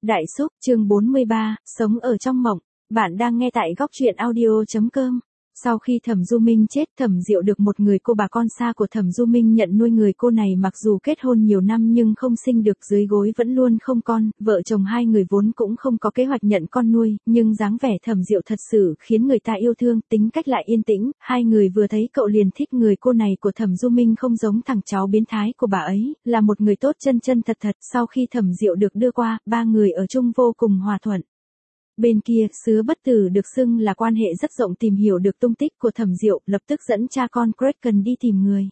Đại Xúc, chương 43, sống ở trong mộng. Bạn đang nghe tại góc truyện audio.com. Sau khi Thẩm Du Minh chết, Thẩm Diệu được một người cô bà con xa của Thẩm Du Minh nhận nuôi. Người cô này mặc dù kết hôn nhiều năm nhưng không sinh được, dưới gối vẫn luôn không con, vợ chồng hai người vốn cũng không có kế hoạch nhận con nuôi, nhưng dáng vẻ Thẩm Diệu thật sự khiến người ta yêu thương, tính cách lại yên tĩnh, hai người vừa thấy cậu liền thích. Người cô này của Thẩm Du Minh không giống thằng cháu biến thái của bà ấy, là một người tốt chân chân thật thật. Sau khi Thẩm Diệu được đưa qua, ba người ở chung vô cùng hòa thuận. Bên kia, Sứa Bất Tử được xưng là quan hệ rất rộng, tìm hiểu được tung tích của Thẩm Diệu, lập tức dẫn cha con Kraken đi tìm người.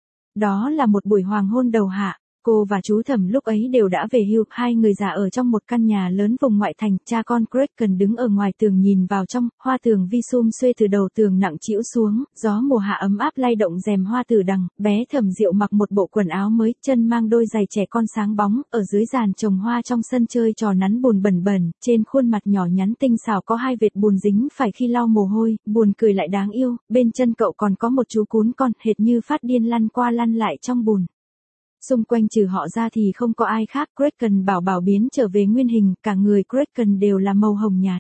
Đó là một buổi hoàng hôn đầu hạ, cô và chú Thẩm lúc ấy đều đã về hưu, hai người già ở trong một căn nhà lớn vùng ngoại thành, cha con Kraken đứng ở ngoài tường nhìn vào trong, hoa tường vi sum xuê từ đầu tường nặng trĩu xuống, gió mùa hạ ấm áp lay động rèm hoa tử đằng, bé Thẩm Diệu mặc một bộ quần áo mới, chân mang đôi giày trẻ con sáng bóng, ở dưới giàn trồng hoa trong sân chơi trò nắn bùn bẩn bẩn, trên khuôn mặt nhỏ nhắn tinh xảo có hai vệt bùn dính phải khi lau mồ hôi, buồn cười lại đáng yêu, bên chân cậu còn có một chú cún con, hệt như phát điên lăn qua lăn lại trong bùn. Xung quanh trừ họ ra thì không có ai khác. Kraken bảo bảo biến trở về nguyên hình, cả người Kraken đều là màu hồng nhạt.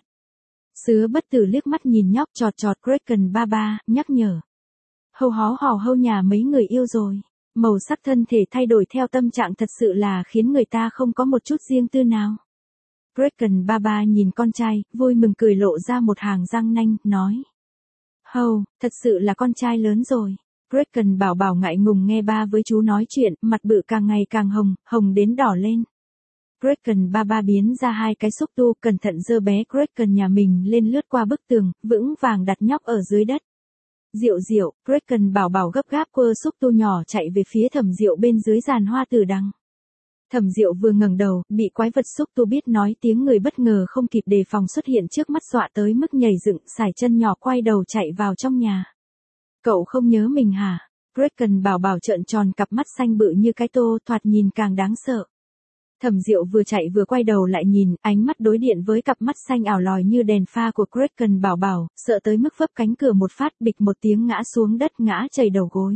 Sứa Bất Tử liếc mắt nhìn nhóc chọt chọt Kraken ba ba, nhắc nhở. Hâu hó hò hâu nhà mấy người yêu rồi. Màu sắc thân thể thay đổi theo tâm trạng thật sự là khiến người ta không có một chút riêng tư nào. Kraken ba ba nhìn con trai, vui mừng cười lộ ra một hàng răng nanh, nói. Hâu, thật sự là con trai lớn rồi. Kraken bảo bảo ngại ngùng nghe ba với chú nói chuyện, mặt bự càng ngày càng hồng, hồng đến đỏ lên. Kraken ba ba biến ra hai cái xúc tu, cẩn thận giơ bé Kraken nhà mình lên, lướt qua bức tường, vững vàng đặt nhóc ở dưới đất. Diệu Diệu, Kraken bảo bảo gấp gáp quơ xúc tu nhỏ chạy về phía Thẩm Diệu bên dưới giàn hoa tử đằng. Thẩm Diệu vừa ngẩng đầu, bị quái vật xúc tu biết nói tiếng người bất ngờ không kịp đề phòng xuất hiện trước mắt, dọa tới mức nhảy dựng, sải chân nhỏ quay đầu chạy vào trong nhà. Cậu không nhớ mình hả? Kraken bảo bảo trợn tròn cặp mắt xanh bự như cái tô, thoạt nhìn càng đáng sợ. Thẩm Diệu vừa chạy vừa quay đầu lại nhìn, ánh mắt đối điện với cặp mắt xanh ảo lòi như đèn pha của Kraken bảo bảo, sợ tới mức vấp cánh cửa một phát, bịch một tiếng ngã xuống đất, ngã chảy đầu gối.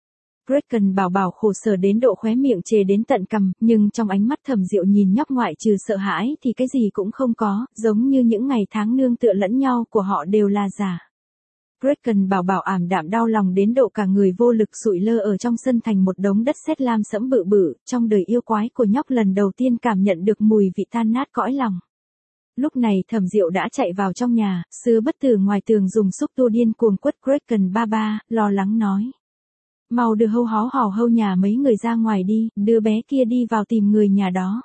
Kraken bảo bảo khổ sở đến độ khóe miệng chề đến tận cằm, nhưng trong ánh mắt Thẩm Diệu nhìn nhóc ngoại trừ sợ hãi thì cái gì cũng không có, giống như những ngày tháng nương tựa lẫn nhau của họ đều là giả. Kraken bảo bảo ảm đạm đau lòng đến độ cả người vô lực sụi lơ ở trong sân thành một đống đất sét lam sẫm bự bự, trong đời yêu quái của nhóc lần đầu tiên cảm nhận được mùi vị tan nát cõi lòng. Lúc này Thẩm Diệu đã chạy vào trong nhà, Sứa Bất Tử ngoài tường dùng xúc tu điên cuồng quất Kraken ba ba, lo lắng nói. Mau đưa hâu hó hò hâu nhà mấy người ra ngoài đi, đưa bé kia đi vào tìm người nhà đó.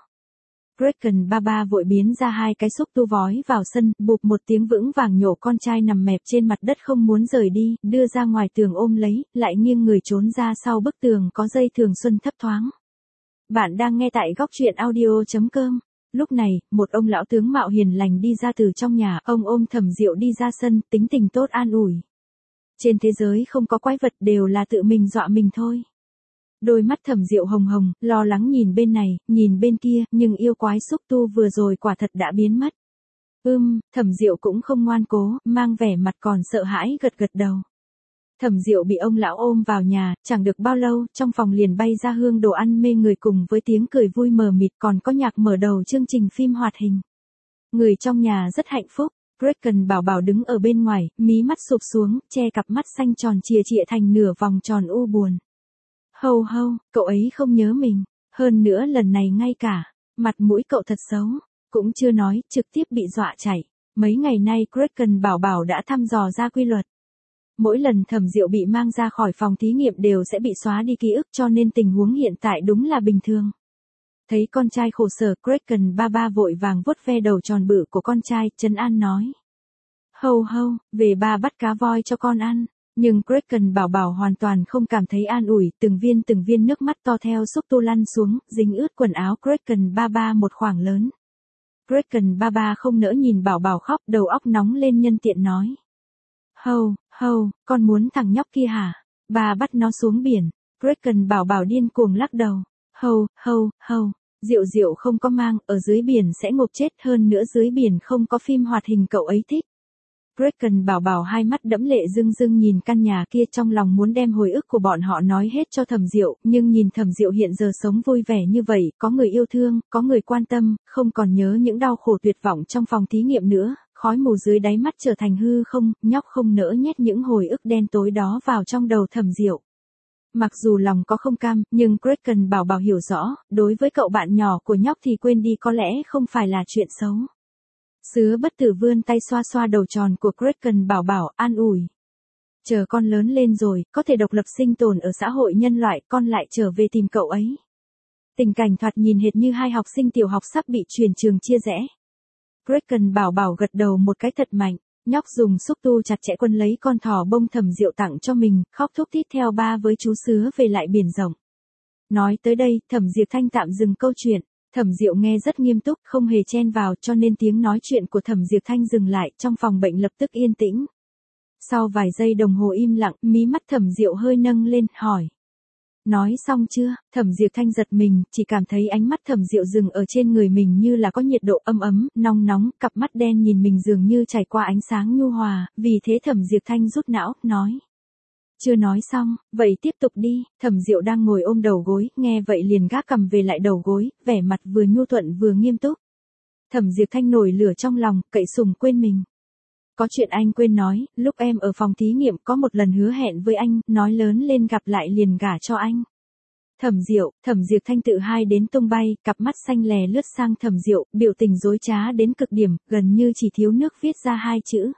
Kraken ba ba vội biến ra hai cái xúc tu vói vào sân, bụp một tiếng vững vàng nhổ con trai nằm mẹp trên mặt đất không muốn rời đi, đưa ra ngoài tường ôm lấy, lại nghiêng người trốn ra sau bức tường có dây thường xuân thấp thoáng. Bạn đang nghe tại góc truyện audio.com. Lúc này, một ông lão tướng mạo hiền lành đi ra từ trong nhà, ông ôm Thẩm Diệu đi ra sân, tính tình tốt an ủi. Trên thế giới không có quái vật, đều là tự mình dọa mình thôi. Đôi mắt Thẩm Diệu hồng hồng, lo lắng nhìn bên này, nhìn bên kia, nhưng yêu quái xúc tu vừa rồi quả thật đã biến mất. Thẩm Diệu cũng không ngoan cố, mang vẻ mặt còn sợ hãi gật gật đầu. Thẩm Diệu bị ông lão ôm vào nhà, chẳng được bao lâu, trong phòng liền bay ra hương đồ ăn mê người cùng với tiếng cười vui mờ mịt, còn có nhạc mở đầu chương trình phim hoạt hình. Người trong nhà rất hạnh phúc. Kraken bảo bảo đứng ở bên ngoài, mí mắt sụp xuống, che cặp mắt xanh tròn chìa chịa thành nửa vòng tròn u buồn. Hâu hâu, cậu ấy không nhớ mình, hơn nữa lần này ngay cả mặt mũi cậu thật xấu, cũng chưa nói, trực tiếp bị dọa chạy. Mấy ngày nay Kraken bảo bảo đã thăm dò ra quy luật. Mỗi lần Thẩm Diệu bị mang ra khỏi phòng thí nghiệm đều sẽ bị xóa đi ký ức, cho nên tình huống hiện tại đúng là bình thường. Thấy con trai khổ sở, Kraken ba ba vội vàng vuốt ve đầu tròn bự của con trai, trấn an nói. Hâu hâu, về ba bắt cá voi cho con ăn. Nhưng Kraken bảo bảo hoàn toàn không cảm thấy an ủi, từng viên nước mắt to theo xúc tu lăn xuống, dính ướt quần áo Kraken ba ba một khoảng lớn. Kraken ba ba không nỡ nhìn bảo bảo khóc, đầu óc nóng lên nhân tiện nói. Hâu, hâu, con muốn thằng nhóc kia hả? Ba bắt nó xuống biển. Kraken bảo bảo điên cuồng lắc đầu. Hâu, hâu, hâu, Diệu Diệu không có mang, ở dưới biển sẽ ngộp chết, hơn nữa dưới biển không có phim hoạt hình cậu ấy thích. Kraken bảo bảo hai mắt đẫm lệ rưng rưng nhìn căn nhà kia, trong lòng muốn đem hồi ức của bọn họ nói hết cho Thẩm Diệu, nhưng nhìn Thẩm Diệu hiện giờ sống vui vẻ như vậy, có người yêu thương, có người quan tâm, không còn nhớ những đau khổ tuyệt vọng trong phòng thí nghiệm nữa, khói mù dưới đáy mắt trở thành hư không, nhóc không nỡ nhét những hồi ức đen tối đó vào trong đầu Thẩm Diệu. Mặc dù lòng có không cam, nhưng Kraken bảo bảo hiểu rõ, đối với cậu bạn nhỏ của nhóc thì quên đi có lẽ không phải là chuyện xấu. Sứa bất tử vươn tay xoa xoa đầu tròn của Kraken bảo bảo, an ủi. Chờ con lớn lên rồi, có thể độc lập sinh tồn ở xã hội nhân loại, con lại trở về tìm cậu ấy. Tình cảnh thoạt nhìn hệt như hai học sinh tiểu học sắp bị chuyển trường chia rẽ. Kraken bảo bảo gật đầu một cái thật mạnh, nhóc dùng xúc tu chặt chẽ quấn lấy con thỏ bông Thẩm Diệu tặng cho mình, khóc thút thít theo ba với chú Sứa về lại biển rộng. Nói tới đây, Thẩm Diệp Thanh tạm dừng câu chuyện. Thẩm Diệu nghe rất nghiêm túc, không hề chen vào, cho nên tiếng nói chuyện của Thẩm Diệp Thanh dừng lại, trong phòng bệnh lập tức yên tĩnh. Sau vài giây đồng hồ im lặng, mí mắt Thẩm Diệu hơi nâng lên, hỏi. Nói xong chưa? Thẩm Diệp Thanh giật mình, chỉ cảm thấy ánh mắt Thẩm Diệu dừng ở trên người mình như là có nhiệt độ ấm ấm, nóng nóng, cặp mắt đen nhìn mình dường như trải qua ánh sáng nhu hòa, vì thế Thẩm Diệp Thanh rút não, nói. Chưa nói xong, vậy tiếp tục đi. Thẩm Diệu đang ngồi ôm đầu gối, nghe vậy liền gác cằm về lại đầu gối, vẻ mặt vừa nhu thuận vừa nghiêm túc. Thẩm Diệp Thanh nổi lửa trong lòng, cậy sùng quên mình. Có chuyện anh quên nói, lúc em ở phòng thí nghiệm có một lần hứa hẹn với anh, nói lớn lên gặp lại liền gả cho anh. Thẩm Diệp Thanh tự hai đến tung bay, cặp mắt xanh lè lướt sang Thẩm Diệu, biểu tình dối trá đến cực điểm, gần như chỉ thiếu nước viết ra hai chữ.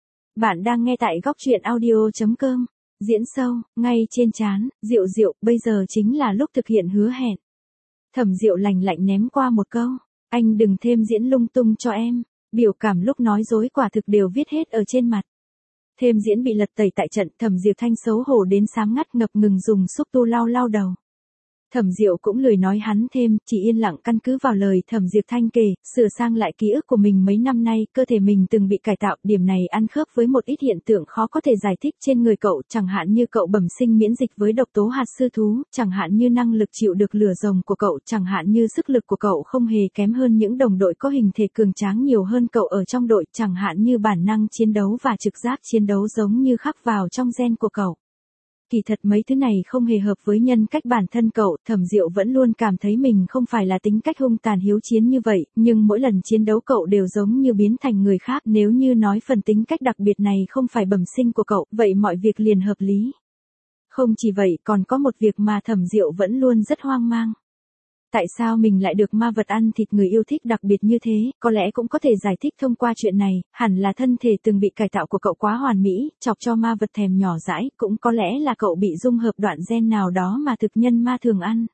Bạn đang nghe tại góc truyện audio.com. Diễn sâu, ngay trên trán, Diệu, bây giờ chính là lúc thực hiện hứa hẹn. Thẩm Diệu lạnh lạnh ném qua một câu, anh đừng thêm diễn lung tung cho em, biểu cảm lúc nói dối quả thực đều viết hết ở trên mặt. Thêm diễn bị lật tẩy tại trận, Thẩm Diệp Thanh xấu hổ đến sám ngắt ngập ngừng dùng xúc tu lau đầu. Thẩm Diệu cũng lười nói hắn thêm, chỉ yên lặng căn cứ vào lời Thẩm Diệp Thanh kể, sửa sang lại ký ức của mình mấy năm nay, cơ thể mình từng bị cải tạo, điểm này ăn khớp với một ít hiện tượng khó có thể giải thích trên người cậu, chẳng hạn như cậu bẩm sinh miễn dịch với độc tố hạt sư thú, chẳng hạn như năng lực chịu được lửa rồng của cậu, chẳng hạn như sức lực của cậu không hề kém hơn những đồng đội có hình thể cường tráng nhiều hơn cậu ở trong đội, chẳng hạn như bản năng chiến đấu và trực giác chiến đấu giống như khắc vào trong gen của cậu. Kỳ thật mấy thứ này không hề hợp với nhân cách bản thân cậu, Thẩm Diệu vẫn luôn cảm thấy mình không phải là tính cách hung tàn hiếu chiến như vậy, nhưng mỗi lần chiến đấu cậu đều giống như biến thành người khác, nếu như nói phần tính cách đặc biệt này không phải bẩm sinh của cậu, vậy mọi việc liền hợp lý. Không chỉ vậy, còn có một việc mà Thẩm Diệu vẫn luôn rất hoang mang. Tại sao mình lại được ma vật ăn thịt người yêu thích đặc biệt như thế, có lẽ cũng có thể giải thích thông qua chuyện này, hẳn là thân thể từng bị cải tạo của cậu quá hoàn mỹ, chọc cho ma vật thèm nhỏ dãi, cũng có lẽ là cậu bị dung hợp đoạn gen nào đó mà thực nhân ma thường ăn.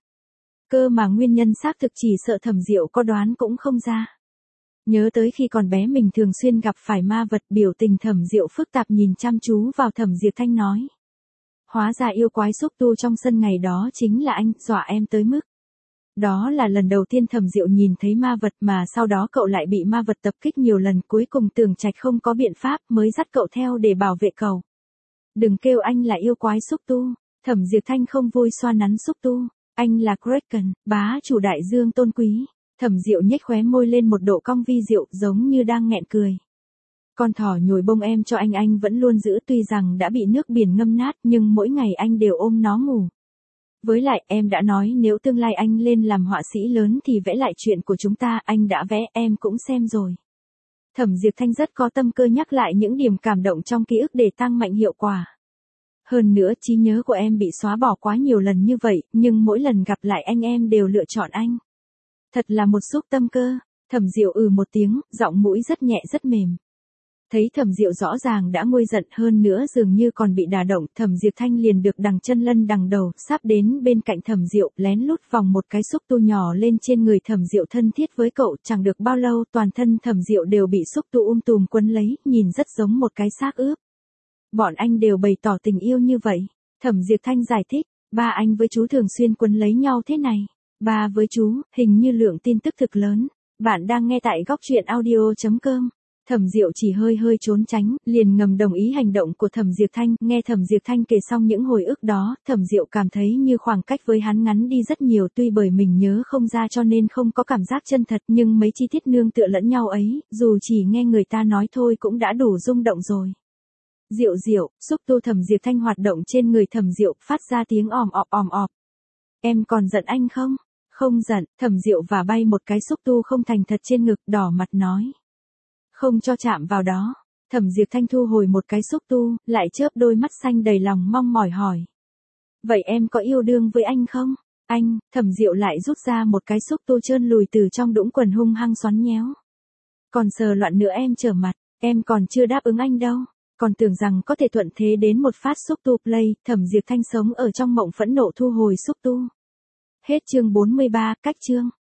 Cơ mà nguyên nhân xác thực chỉ sợ Thẩm Diệu có đoán cũng không ra. Nhớ tới khi còn bé mình thường xuyên gặp phải ma vật, biểu tình Thẩm Diệu phức tạp nhìn chăm chú vào Thẩm Diệp Thanh nói. Hóa ra yêu quái xúc tu trong sân ngày đó chính là anh, dọa em tới mức. Đó là lần đầu tiên Thẩm Diệu nhìn thấy ma vật mà sau đó cậu lại bị ma vật tập kích nhiều lần, cuối cùng Tưởng Trạch không có biện pháp mới dắt cậu theo để bảo vệ cậu. Đừng kêu anh là yêu quái xúc tu. Thẩm Diệp Thanh không vui xoa nắn xúc tu. Anh là Kraken, bá chủ đại dương tôn quý. Thẩm Diệu nhếch khóe môi lên một độ cong vi diệu giống như đang nghẹn cười. Con thỏ nhồi bông em cho anh vẫn luôn giữ, tuy rằng đã bị nước biển ngâm nát nhưng mỗi ngày anh đều ôm nó ngủ. Với lại em đã nói nếu tương lai anh lên làm họa sĩ lớn thì vẽ lại chuyện của chúng ta, anh đã vẽ, em cũng xem rồi. Thẩm Diệp Thanh rất có tâm cơ nhắc lại những điểm cảm động trong ký ức để tăng mạnh hiệu quả. Hơn nữa trí nhớ của em bị xóa bỏ quá nhiều lần như vậy, nhưng mỗi lần gặp lại anh em đều lựa chọn anh. Thật là một xúc tâm cơ. Thẩm Diệu một tiếng, giọng mũi rất nhẹ rất mềm. Thấy Thẩm Diệu rõ ràng đã nguôi giận, hơn nữa dường như còn bị đả động, Thẩm Diệp Thanh liền được đằng chân lân đằng đầu, sắp đến bên cạnh Thẩm Diệu, lén lút vòng một cái xúc tu nhỏ lên trên người Thẩm Diệu thân thiết với cậu, chẳng được bao lâu toàn thân Thẩm Diệu đều bị xúc tu tùm quấn lấy, nhìn rất giống một cái xác ướp. Bọn anh đều bày tỏ tình yêu như vậy. Thẩm Diệp Thanh giải thích, ba anh với chú thường xuyên quấn lấy nhau thế này. Ba với chú, hình như lượng tin tức thực lớn. Bạn đang nghe tại góc truyện audio.com. Thẩm Diệu chỉ hơi hơi trốn tránh, liền ngầm đồng ý hành động của Thẩm Diệp Thanh. Nghe Thẩm Diệp Thanh kể xong những hồi ức đó, Thẩm Diệu cảm thấy như khoảng cách với hắn ngắn đi rất nhiều, tuy bởi mình nhớ không ra cho nên không có cảm giác chân thật, nhưng mấy chi tiết nương tựa lẫn nhau ấy, dù chỉ nghe người ta nói thôi cũng đã đủ rung động rồi. Diệu Diệu, xúc tu Thẩm Diệp Thanh hoạt động trên người Thẩm Diệu, phát ra tiếng òm ọp òm ọp. Em còn giận anh không? Không giận. Thẩm Diệu vả bay một cái xúc tu không thành thật trên ngực, đỏ mặt nói. Không cho chạm vào đó. Thẩm Diệp Thanh thu hồi một cái xúc tu, lại chớp đôi mắt xanh đầy lòng mong mỏi hỏi. Vậy em có yêu đương với anh không? Anh. Thẩm Diệu lại rút ra một cái xúc tu trơn lùi từ trong đũng quần hung hăng xoắn nhéo. Còn sờ loạn nữa em trở mặt, em còn chưa đáp ứng anh đâu. Còn tưởng rằng có thể thuận thế đến một phát xúc tu play. Thẩm Diệp Thanh sống ở trong mộng phẫn nộ thu hồi xúc tu. Hết chương 43, cách chương.